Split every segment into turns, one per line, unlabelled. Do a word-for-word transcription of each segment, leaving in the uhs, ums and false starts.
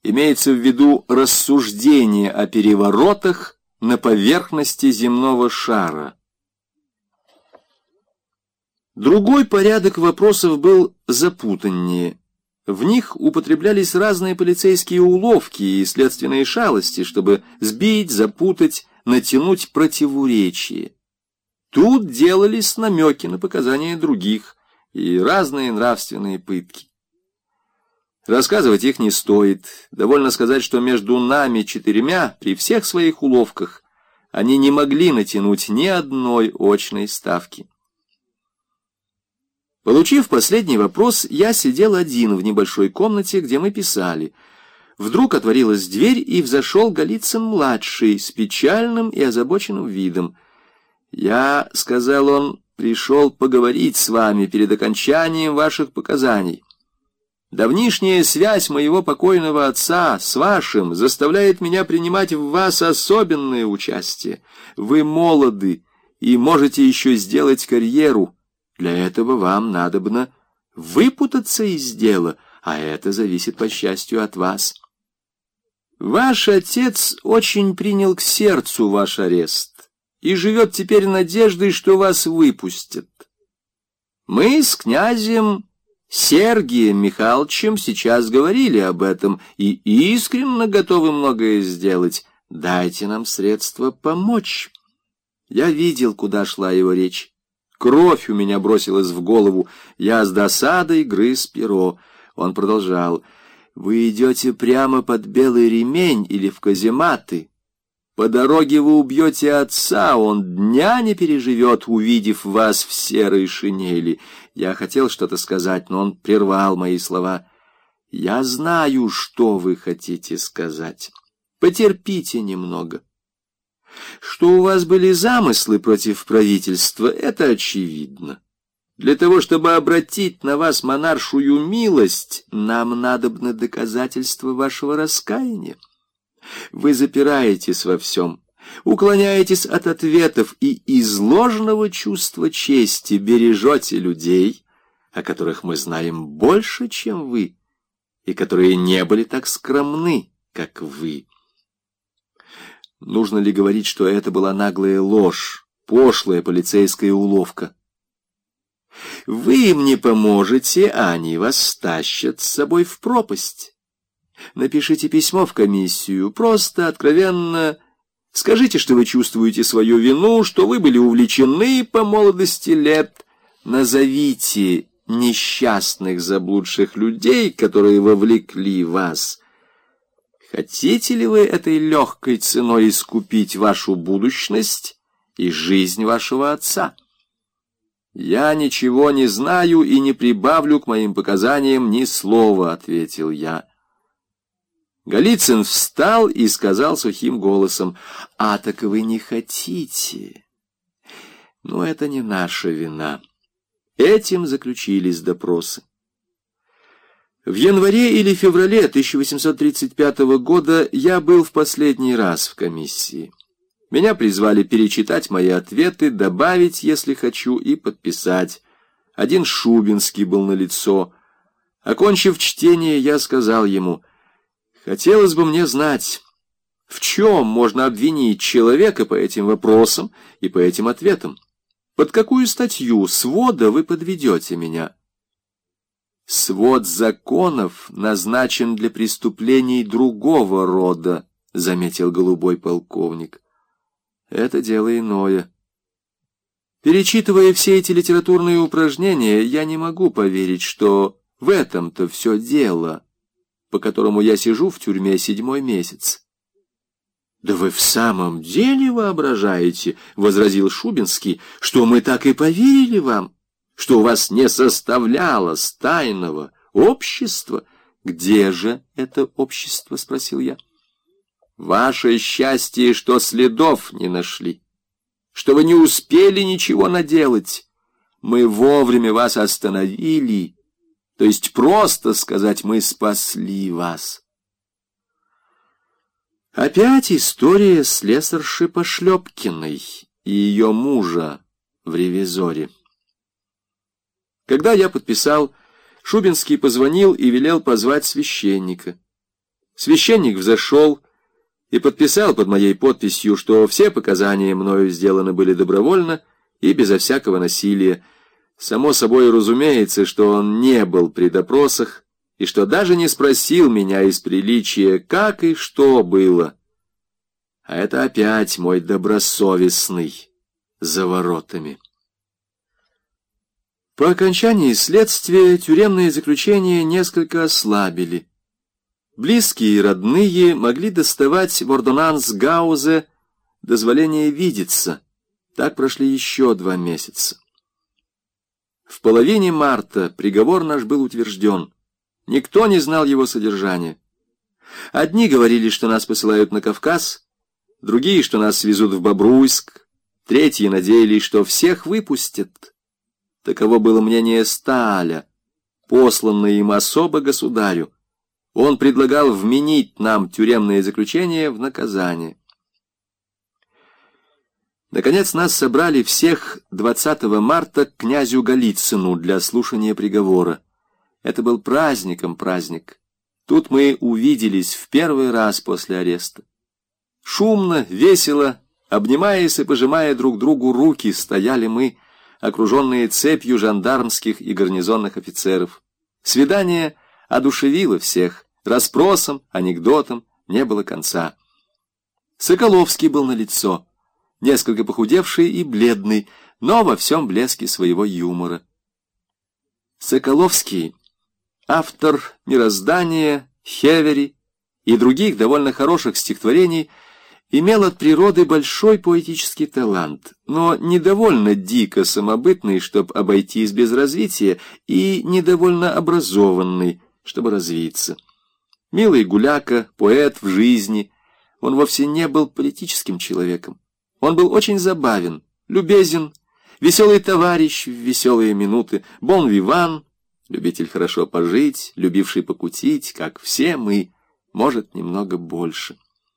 Имеется в виду рассуждение о переворотах на поверхности земного шара. Другой порядок вопросов был запутаннее. В них употреблялись разные полицейские уловки и следственные шалости, чтобы сбить, запутать, натянуть противоречие. Тут делались намеки на показания других и разные нравственные пытки. Рассказывать их не стоит. Довольно сказать, что между нами четырьмя, при всех своих уловках, они не могли натянуть ни одной очной ставки. Получив последний вопрос, я сидел один в небольшой комнате, где мы писали. Вдруг отворилась дверь, и взошел Голицын-младший с печальным и озабоченным видом. «Я, — сказал он, — пришел поговорить с вами перед окончанием ваших показаний. Давнишняя связь моего покойного отца с вашим заставляет меня принимать в вас особенное участие. Вы молоды и можете еще сделать карьеру. Для этого вам надобно выпутаться из дела, а это зависит, по счастью, от вас. Ваш отец очень принял к сердцу ваш арест и живет теперь надеждой, что вас выпустят. Мы с князем Сергием Михайловичем сейчас говорили об этом и искренне готовы многое сделать. Дайте нам средства помочь». Я видел, куда шла его речь. Кровь у меня бросилась в голову. Я с досадой грыз перо. Он продолжал: «Вы идете прямо под белый ремень или в казематы. По дороге вы убьете отца, он дня не переживет, увидев вас в серой шинели». Я хотел что-то сказать, но он прервал мои слова. «Я знаю, что вы хотите сказать. Потерпите немного. Что у вас были замыслы против правительства, это очевидно. Для того, чтобы обратить на вас монаршую милость, нам надобно доказательство вашего раскаяния. Вы запираетесь во всем, уклоняетесь от ответов и из ложного чувства чести бережете людей, о которых мы знаем больше, чем вы, и которые не были так скромны, как вы. Нужно ли говорить, что это была наглая ложь, пошлая полицейская уловка? Вы им не поможете, а они вас стащат с собой в пропасть. Напишите письмо в комиссию, просто, откровенно скажите, что вы чувствуете свою вину, что вы были увлечены по молодости лет. Назовите несчастных заблудших людей, которые вовлекли вас. Хотите ли вы этой легкой ценой искупить вашу будущность и жизнь вашего отца? Я ничего не знаю и не прибавлю к моим показаниям ни слова, — ответил я. Голицын встал и сказал сухим голосом: «А так вы не хотите? Но это не наша вина». Этим заключились допросы. В январе или феврале тысяча восемьсот тридцать пятого года я был в последний раз в комиссии. Меня призвали перечитать мои ответы, добавить, если хочу, и подписать. Один Шубинский был налицо. Окончив чтение, я сказал ему: «Хотелось бы мне знать, в чем можно обвинить человека по этим вопросам и по этим ответам? Под какую статью свода вы подведете меня?» «Свод законов назначен для преступлений другого рода», — заметил голубой полковник. «Это дело иное. Перечитывая все эти литературные упражнения, я не могу поверить, что в этом-то все дело, по которому я сижу в тюрьме седьмой месяц». «Да вы в самом деле воображаете, — возразил Шубинский, — что мы так и поверили вам, что у вас не составлялось тайного общества?» «Где же это общество?» — спросил я. «Ваше счастье, что следов не нашли, что вы не успели ничего наделать. Мы вовремя вас остановили, то есть, просто сказать, мы спасли вас». Опять история слесарши Пошлепкиной и ее мужа в «Ревизоре». Когда я подписал, Шубинский позвонил и велел позвать священника. Священник взошел и подписал под моей подписью, что все показания мною сделаны были добровольно и безо всякого насилия. Само собой разумеется, что он не был при допросах и что даже не спросил меня из приличия, как и что было. А это опять мой добросовестный за воротами. По окончании следствия тюремные заключения несколько ослабили. Близкие и родные могли доставать в ордонанс Гаузе дозволение видеться. Так прошли еще два месяца. В половине марта приговор наш был утвержден. Никто не знал его содержания. Одни говорили, что нас посылают на Кавказ, другие, что нас свезут в Бобруйск, третьи надеялись, что всех выпустят. Таково было мнение Сталя, посланное им особо государю. Он предлагал вменить нам тюремные заключения в наказание. Наконец нас собрали всех двадцатого марта к князю Голицыну для слушания приговора. Это был праздником праздник. Тут мы увиделись в первый раз после ареста. Шумно, весело, обнимаясь и пожимая друг другу руки, стояли мы, окруженные цепью жандармских и гарнизонных офицеров. Свидание одушевило всех. Расспросам, анекдотам не было конца. Соколовский был налицо, несколько похудевший и бледный, но во всем блеске своего юмора. Соколовский, автор «Мироздания», «Хевери» и других довольно хороших стихотворений, имел от природы большой поэтический талант, но недовольно дико самобытный, чтобы обойтись без развития, и недовольно образованный, чтобы развиться. Милый гуляка, поэт в жизни, он вовсе не был политическим человеком. Он был очень забавен, любезен, веселый товарищ в веселые минуты, бон-виван, любитель хорошо пожить, любивший покутить, как все мы, может, немного больше.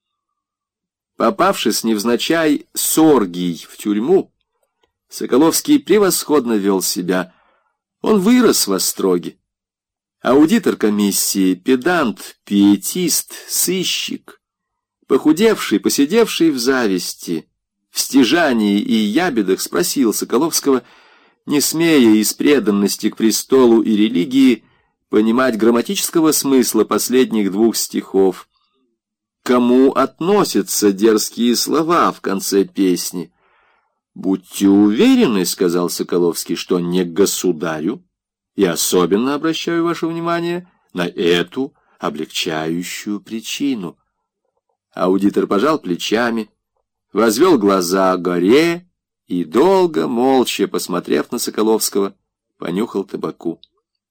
Попавшись невзначай с оргией в тюрьму, Соколовский превосходно вел себя. Он вырос в остроге. Аудитор комиссии, педант, пиетист, сыщик, похудевший, посидевший в зависти, в стяжании и ябедах, спросил Соколовского, не смея из преданности к престолу и религии понимать грамматического смысла последних двух стихов. Кому относятся дерзкие слова в конце песни? «Будьте уверены, — сказал Соколовский, — что не к государю. И особенно обращаю ваше внимание на эту облегчающую причину». Аудитор пожал плечами, возвел глаза к горе и, долго, молча, посмотрев на Соколовского, понюхал табаку.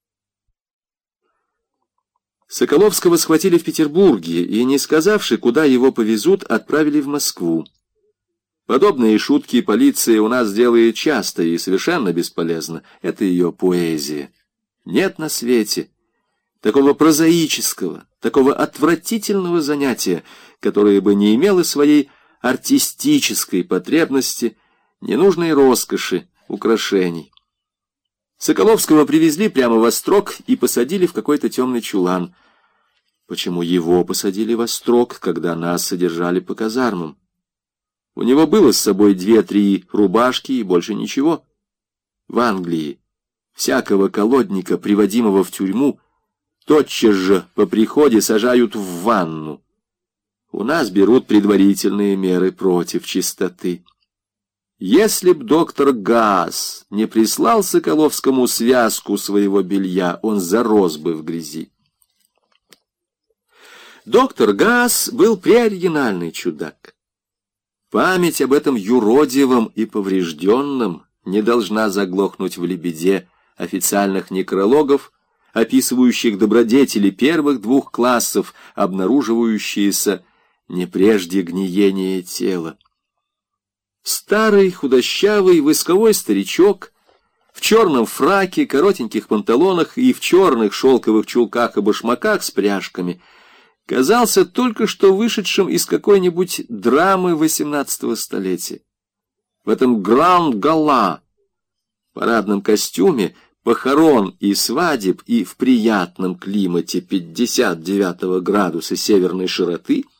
Соколовского схватили в Петербурге и, не сказавши, куда его повезут, отправили в Москву. Подобные шутки полиция у нас делает часто и совершенно бесполезно. Это ее поэзия. Нет на свете такого прозаического, такого отвратительного занятия, которое бы не имело своей артистической потребности, ненужной роскоши, украшений. Соколовского привезли прямо в Острог и посадили в какой-то темный чулан. Почему его посадили в Острог, когда нас содержали по казармам? У него было с собой две-три рубашки и больше ничего. В Англии всякого колодника, приводимого в тюрьму, тотчас же по приходе сажают в ванну. У нас берут предварительные меры против чистоты. Если б доктор Гаас не прислал Соколовскому связку своего белья, он зарос бы в грязи. Доктор Гаас был преоригинальный чудак. Память об этом юродивом и поврежденном не должна заглохнуть в лебеде официальных некрологов, описывающих добродетели первых двух классов, обнаруживающиеся не прежде гниения тела. Старый, худощавый, восковой старичок в черном фраке, коротеньких панталонах и в черных шелковых чулках и башмаках с пряжками казался только что вышедшим из какой-нибудь драмы восемнадцатого столетия. В этом гранд-гала, парадном костюме, похорон и свадеб и в приятном климате пятьдесят девятого градуса северной широты